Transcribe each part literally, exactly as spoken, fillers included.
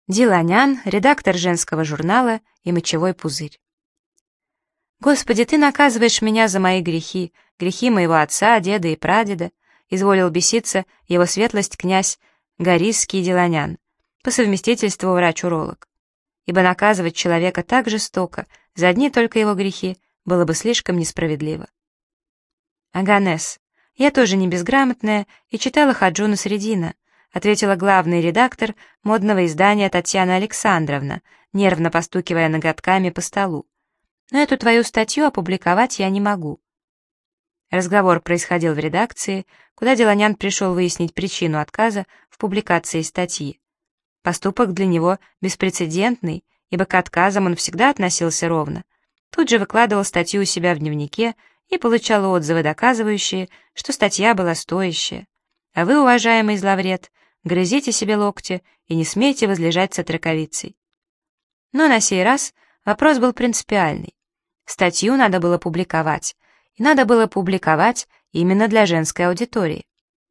Диланян, редактор женского журнала и мочевой пузырь. «Господи, ты наказываешь меня за мои грехи, грехи моего отца, деда и прадеда», изволил беситься его светлость князь Горисский Диланян, по совместительству врач-уролог. Ибо наказывать человека так жестоко за одни только его грехи было бы слишком несправедливо. «Аганес, я тоже не безграмотная и читала Хаджуна Средина», ответила главный редактор модного издания Татьяна Александровна, нервно постукивая ноготками по столу. «Но эту твою статью опубликовать я не могу». Разговор происходил в редакции, куда Диланян пришел выяснить причину отказа в публикации статьи. Поступок для него беспрецедентный, ибо к отказам он всегда относился ровно. Тут же выкладывал статью у себя в дневнике и получал отзывы, доказывающие, что статья была стоящая. А вы, уважаемый зловред, грызите себе локти и не смейте возлежать с отраковицей. Но на сей раз вопрос был принципиальный. Статью надо было публиковать, и надо было публиковать именно для женской аудитории.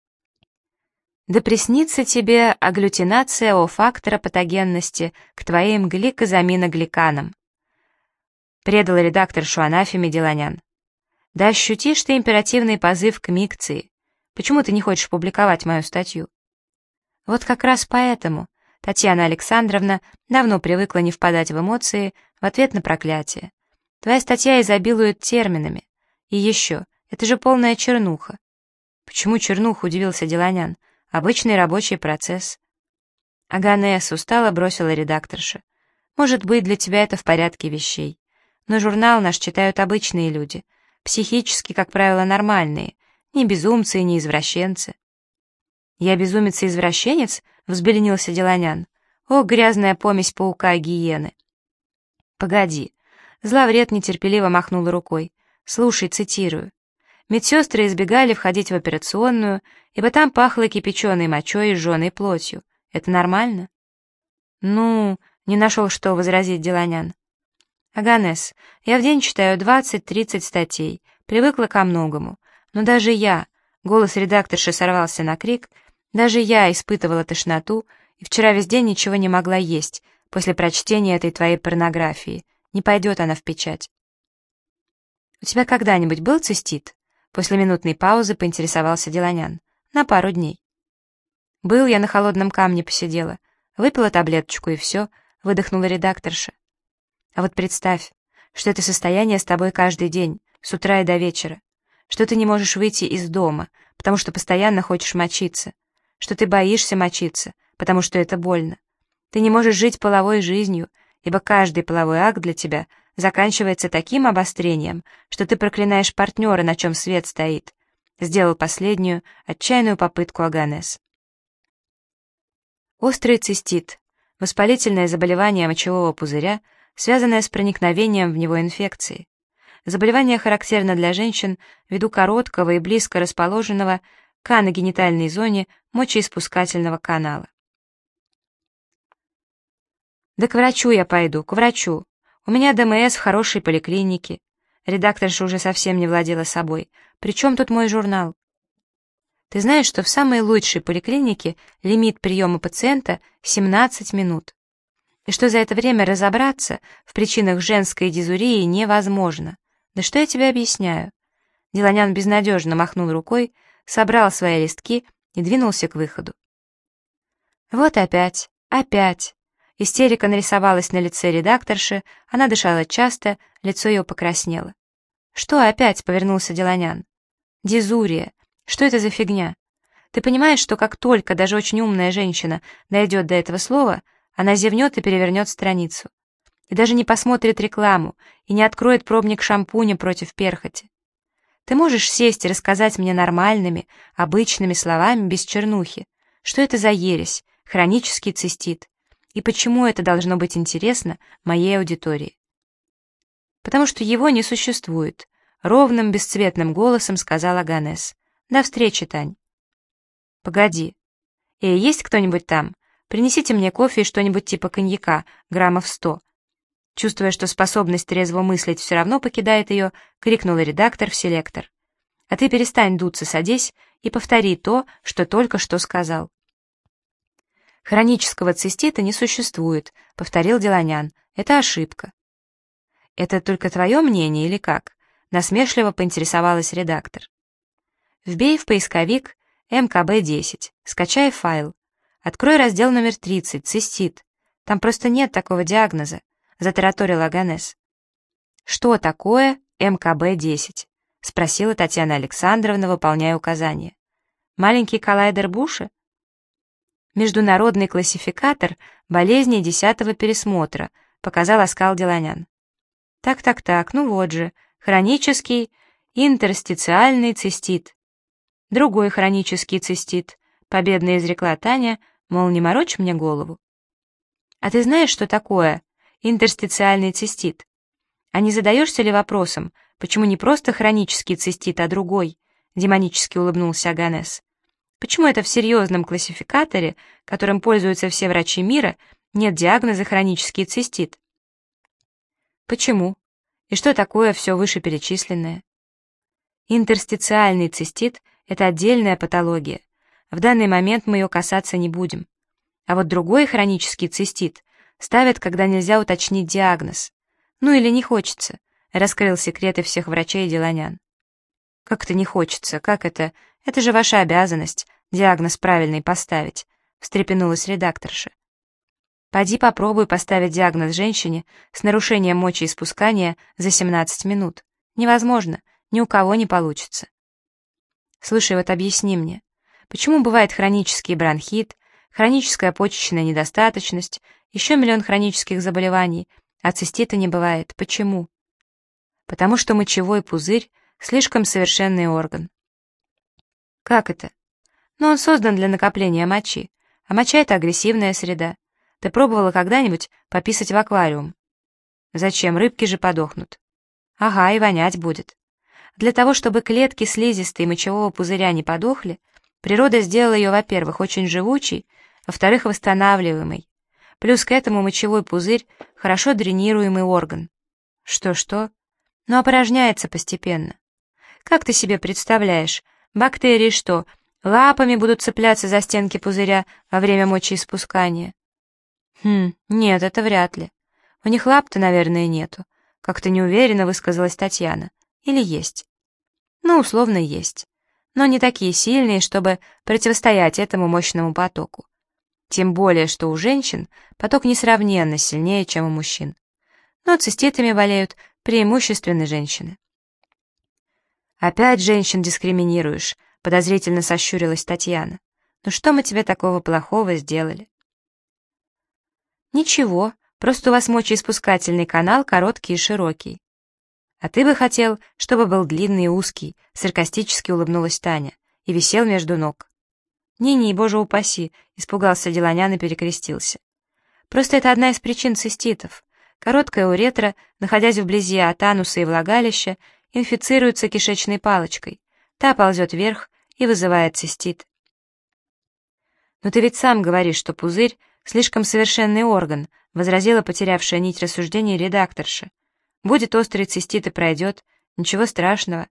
Да приснится тебе агглютинация о фактора патогенности к твоим гликозаминогликанам, предал редакторшу анафеме Диланян. Да ощутишь ты императивный позыв к микции. Почему ты не хочешь публиковать мою статью? Вот как раз поэтому Татьяна Александровна давно привыкла не впадать в эмоции в ответ на проклятие. Твоя статья изобилует терминами. И еще, это же полная чернуха. Почему чернуха, удивился Диланян. Обычный рабочий процесс. Аганес устало бросила редакторша. Может быть, для тебя это в порядке вещей. Но журнал наш читают обычные люди, психически, как правило, нормальные, ни безумцы и ни извращенцы. «Я безумец и извращенец?» — взбеленился Диланян. «О, грязная помесь паука и гиены!» «Погоди!» — зловред нетерпеливо махнул рукой. «Слушай, цитирую. Медсестры избегали входить в операционную, ибо там пахло кипяченой мочой и жженой плотью. Это нормально?» «Ну...» — не нашел, что возразить Диланян. «Аганес, я в день читаю двадцать-тридцать статей, привыкла ко многому, но даже я...» — голос редакторши сорвался на крик. «Даже я испытывала тошноту, и вчера весь день ничего не могла есть после прочтения этой твоей порнографии. Не пойдет она в печать». «У тебя когда-нибудь был цистит?» После минутной паузы поинтересовался Диланян. «На пару дней». «Был, я на холодном камне посидела. Выпила таблеточку и все», — выдохнула редакторша. «А вот представь, что это состояние с тобой каждый день, с утра и до вечера, что ты не можешь выйти из дома, потому что постоянно хочешь мочиться, что ты боишься мочиться, потому что это больно. Ты не можешь жить половой жизнью, ибо каждый половой акт для тебя заканчивается таким обострением, что ты проклинаешь партнера, на чем свет стоит», сделал последнюю, отчаянную попытку Аганес. Острый цистит, воспалительное заболевание мочевого пузыря, связанное с проникновением в него инфекции. Заболевание характерно для женщин ввиду короткого и близко расположенного к аногенитальной зоне мочеиспускательного канала. «Да к врачу я пойду, к врачу. У меня ДМС в хорошей поликлинике». Редакторша уже совсем не владела собой. «При чем тут мой журнал?» «Ты знаешь, что в самой лучшей поликлинике лимит приема пациента семнадцать минут, и что за это время разобраться в причинах женской дизурии невозможно. Да что я тебе объясняю?» Диланян безнадежно махнул рукой, собрал свои листки и двинулся к выходу. Вот опять, опять. Истерика нарисовалась на лице редакторши, она дышала часто, лицо ее покраснело. «Что опять?» — повернулся Диланян. «Дизурия. Что это за фигня? Ты понимаешь, что как только даже очень умная женщина дойдет до этого слова, она зевнет и перевернет страницу, и даже не посмотрит рекламу, и не откроет пробник шампуня против перхоти? Ты можешь сесть и рассказать мне нормальными, обычными словами, без чернухи, что это за ересь, хронический цистит, и почему это должно быть интересно моей аудитории?» «Потому что его не существует», — ровным, бесцветным голосом сказал Аганес. «До встречи, Тань». «Погоди. Эй, есть кто-нибудь там? Принесите мне кофе и что-нибудь типа коньяка, граммов сто». Чувствуя, что способность трезво мыслить все равно покидает ее, крикнул редактор в селектор. «А ты перестань дуться, садись и повтори то, что только что сказал». «Хронического цистита не существует», — повторил Деланян. «Это ошибка». «Это только твое мнение или как?» — насмешливо поинтересовалась редактор. «Вбей в поисковик эм ка бэ десять, скачай файл. Открой раздел номер тридцать, цистит. Там просто нет такого диагноза», — затараторил Оганес. «Что такое эм ка бэ десять?» — спросила Татьяна Александровна, выполняя указания. «Маленький коллайдер Буша?» «Международный классификатор болезней десятого пересмотра», — показал оскал Деланян. «Так-так-так, ну вот же, хронический интерстициальный цистит». «Другой хронический цистит», — победно изрекла Таня, мол, не морочь мне голову. «А ты знаешь, что такое интерстициальный цистит? А не задаешься ли вопросом, почему не просто хронический цистит, а другой?» — демонически улыбнулся Оганес. «Почему это в серьезном классификаторе, которым пользуются все врачи мира, нет диагноза хронический цистит?» «Почему? И что такое все вышеперечисленное?» Интерстициальный цистит — это отдельная патология. В данный момент мы ее касаться не будем. А вот другой хронический цистит ставят, когда нельзя уточнить диагноз. Ну или не хочется, раскрыл секреты всех врачей Деланян. «Как это не хочется? Как это? Это же ваша обязанность, диагноз правильный поставить», встрепенулась редакторша. «Поди попробуй поставить диагноз женщине с нарушением мочеиспускания за семнадцать минут. Невозможно, ни у кого не получится». «Слушай, вот объясни мне, почему бывает хронический бронхит, хроническая почечная недостаточность, еще миллион хронических заболеваний, а цистита не бывает? Почему?» «Потому что мочевой пузырь — слишком совершенный орган». «Как это?» «Ну, он создан для накопления мочи, а моча — это агрессивная среда. Ты пробовала когда-нибудь пописать в аквариум?» «Зачем? Рыбки же подохнут». «Ага, и вонять будет». Для того, чтобы клетки слизистой мочевого пузыря не подохли, природа сделала ее, во-первых, очень живучей, во-вторых, восстанавливаемой. Плюс к этому мочевой пузырь — хорошо дренируемый орган. Что-что? Но опорожняется постепенно. Как ты себе представляешь, бактерии что, лапами будут цепляться за стенки пузыря во время мочеиспускания? Хм, нет, это вряд ли. У них лап-то, наверное, нету. Как-то неуверенно высказалась Татьяна. Или есть? Ну, условно, есть. Но не такие сильные, чтобы противостоять этому мощному потоку. Тем более, что у женщин поток несравненно сильнее, чем у мужчин. Но циститами болеют преимущественно женщины. «Опять женщин дискриминируешь», — подозрительно сощурилась Татьяна. «Ну что мы тебе такого плохого сделали?» «Ничего, просто у вас мочеиспускательный канал короткий и широкий». «А ты бы хотел, чтобы был длинный и узкий», — саркастически улыбнулась Таня, «и висел между ног». «Не-не, боже упаси», — испугался Деланян и перекрестился. «Просто это одна из причин циститов. Короткая уретра, находясь вблизи от ануса и влагалища, инфицируется кишечной палочкой. Та ползет вверх и вызывает цистит». «Но ты ведь сам говоришь, что пузырь — слишком совершенный орган», — возразила потерявшая нить рассуждений редакторша. «Будет острый цистит и пройдет, ничего страшного».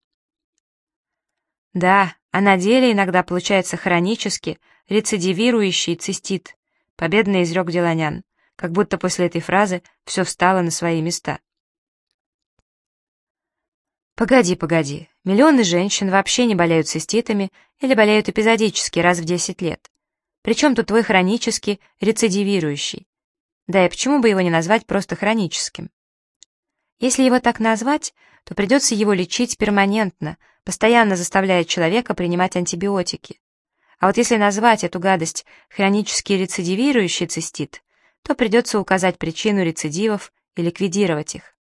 «Да, а на деле иногда получается хронически рецидивирующий цистит», — победно изрек Деланян, как будто после этой фразы все встало на свои места. «Погоди, погоди, миллионы женщин вообще не болеют циститами или болеют эпизодически раз в десять лет. Причем тут твой хронически рецидивирующий? Да и почему бы его не назвать просто хроническим? Если его так назвать, то придется его лечить перманентно, постоянно заставляя человека принимать антибиотики. А вот если назвать эту гадость хронически рецидивирующий цистит, то придется указать причину рецидивов и ликвидировать их.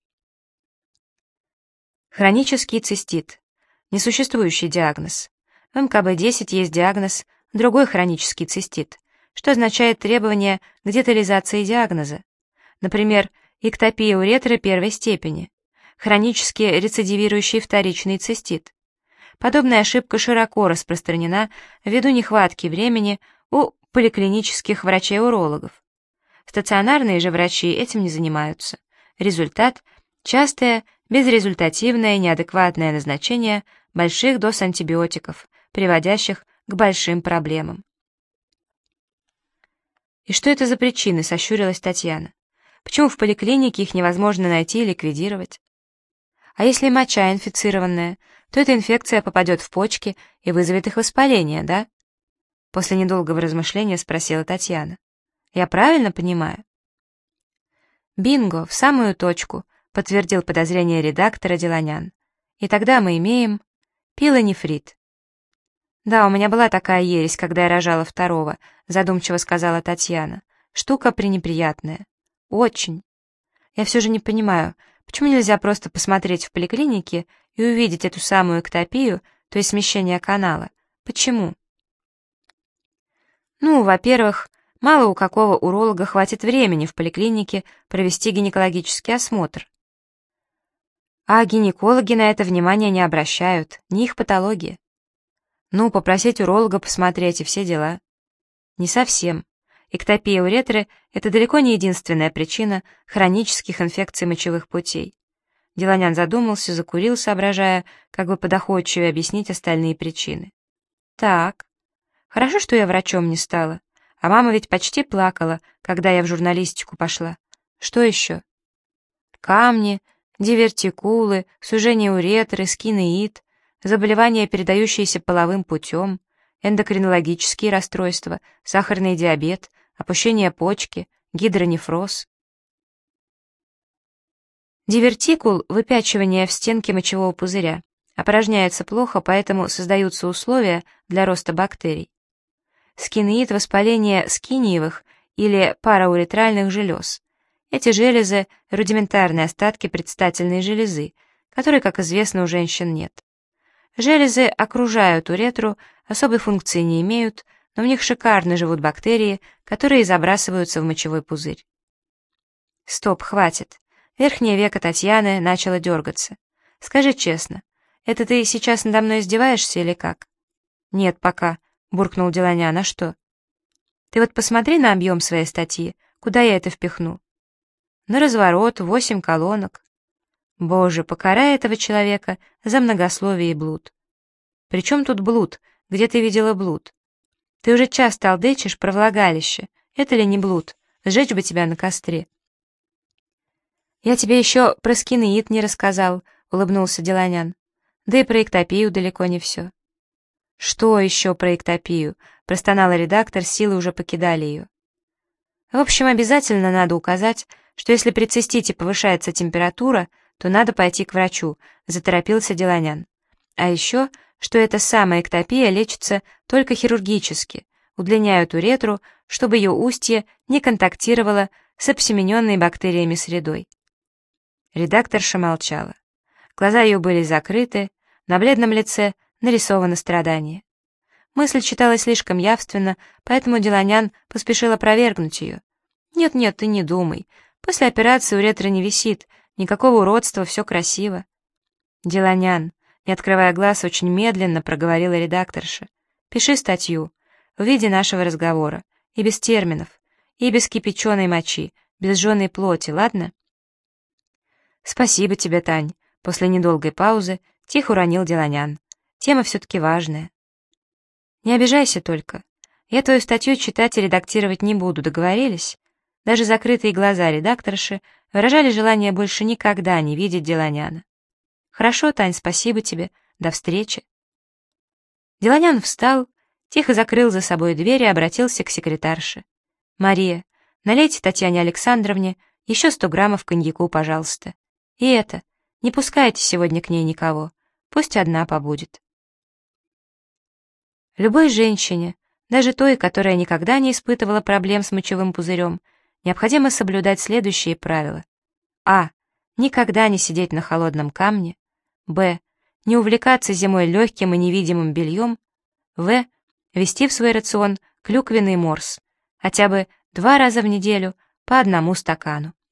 Хронический цистит. Несуществующий диагноз. В эм ка бэ десять есть диагноз «другой хронический цистит», что означает требование к детализации диагноза. Например, эктопия уретры первой степени, хронически рецидивирующий вторичный цистит. Подобная ошибка широко распространена ввиду нехватки времени у поликлинических врачей-урологов. Стационарные же врачи этим не занимаются. Результат – частое, безрезультативное, неадекватное назначение больших доз антибиотиков, приводящих к большим проблемам. «И что это за причины?» — сощурилась Татьяна. «Почему в поликлинике их невозможно найти и ликвидировать? А если моча инфицированная, то эта инфекция попадет в почки и вызовет их воспаление, да?» После недолгого размышления спросила Татьяна. «Я правильно понимаю?» «Бинго, в самую точку», — подтвердил подозрение редактора Деланян. «И тогда мы имеем пилонефрит». «Да, у меня была такая ересь, когда я рожала второго», — задумчиво сказала Татьяна. «Штука пренеприятная. Очень. Я все же не понимаю, почему нельзя просто посмотреть в поликлинике и увидеть эту самую эктопию, то есть смещение канала? Почему?» «Ну, во-первых, мало у какого уролога хватит времени в поликлинике провести гинекологический осмотр. А гинекологи на это внимание не обращают, не их патология. Ну, попросить уролога посмотреть и все дела. Не совсем. Эктопия уретры — это далеко не единственная причина хронических инфекций мочевых путей». Деланян задумался, закурил, соображая, как бы подоходчивее объяснить остальные причины. «Так, хорошо, что я врачом не стала, а мама ведь почти плакала, когда я в журналистику пошла. Что еще?» «Камни, дивертикулы, сужение уретры, скинеит, заболевания, передающиеся половым путем, эндокринологические расстройства, сахарный диабет, опущение почки, гидронефроз». Дивертикул — выпячивание в стенке мочевого пузыря. Опорожняется плохо, поэтому создаются условия для роста бактерий. Скинеит — воспаление скиниевых или парауретральных желез. Эти железы — рудиментарные остатки предстательной железы, которой, как известно, у женщин нет. Железы окружают уретру, особой функции не имеют, но в них шикарно живут бактерии, которые забрасываются в мочевой пузырь. Стоп, хватит. Верхнее веко Татьяны начало дергаться. «Скажи честно, это ты сейчас надо мной издеваешься или как?» «Нет, пока», — буркнул Деланян. «А что?» «Ты вот посмотри на объем своей статьи, куда я это впихну?» «На разворот, восемь колонок». «Боже, покарай этого человека за многословие и блуд». «При чем тут блуд? Где ты видела блуд? Ты уже часто алдычишь про влагалище. Это ли не блуд? Сжечь бы тебя на костре». «Я тебе еще про скинеит не рассказал», — улыбнулся Деланян. «Да и про эктопию далеко не все». «Что еще про эктопию?» — простонала редактор, силы уже покидали ее. «В общем, обязательно надо указать, что если при цистите повышается температура, то надо пойти к врачу», — заторопился Деланян. «А еще, что эта самая эктопия лечится только хирургически, удлиняют уретру, чтобы ее устье не контактировало с обсемененной бактериями средой». Редакторша молчала. Глаза ее были закрыты, на бледном лице нарисовано страдание. Мысль читалась слишком явственно, поэтому Деланян поспешил опровергнуть ее. «Нет-нет, ты не думай. После операции уретра не висит, никакого уродства, все красиво». «Деланян», не открывая глаз, очень медленно проговорила редакторша. «Пиши статью в виде нашего разговора, и без терминов, и без кипяченой мочи, без жженой плоти, ладно?» «Спасибо тебе, Тань», — после недолгой паузы тихо уронил Деланян. «Тема все-таки важная». «Не обижайся только. Я твою статью читать и редактировать не буду, договорились?» Даже закрытые глаза редакторши выражали желание больше никогда не видеть Деланяна. «Хорошо, Тань, спасибо тебе. До встречи». Деланян встал, тихо закрыл за собой дверь и обратился к секретарше. «Мария, налейте Татьяне Александровне еще сто граммов коньяку, пожалуйста. И это, не пускайте сегодня к ней никого, пусть одна побудет». Любой женщине, даже той, которая никогда не испытывала проблем с мочевым пузырем, необходимо соблюдать следующие правила. А. Никогда не сидеть на холодном камне. Б. Не увлекаться зимой легким и невидимым бельем. В. Ввести в свой рацион клюквенный морс, хотя бы два раза в неделю по одному стакану.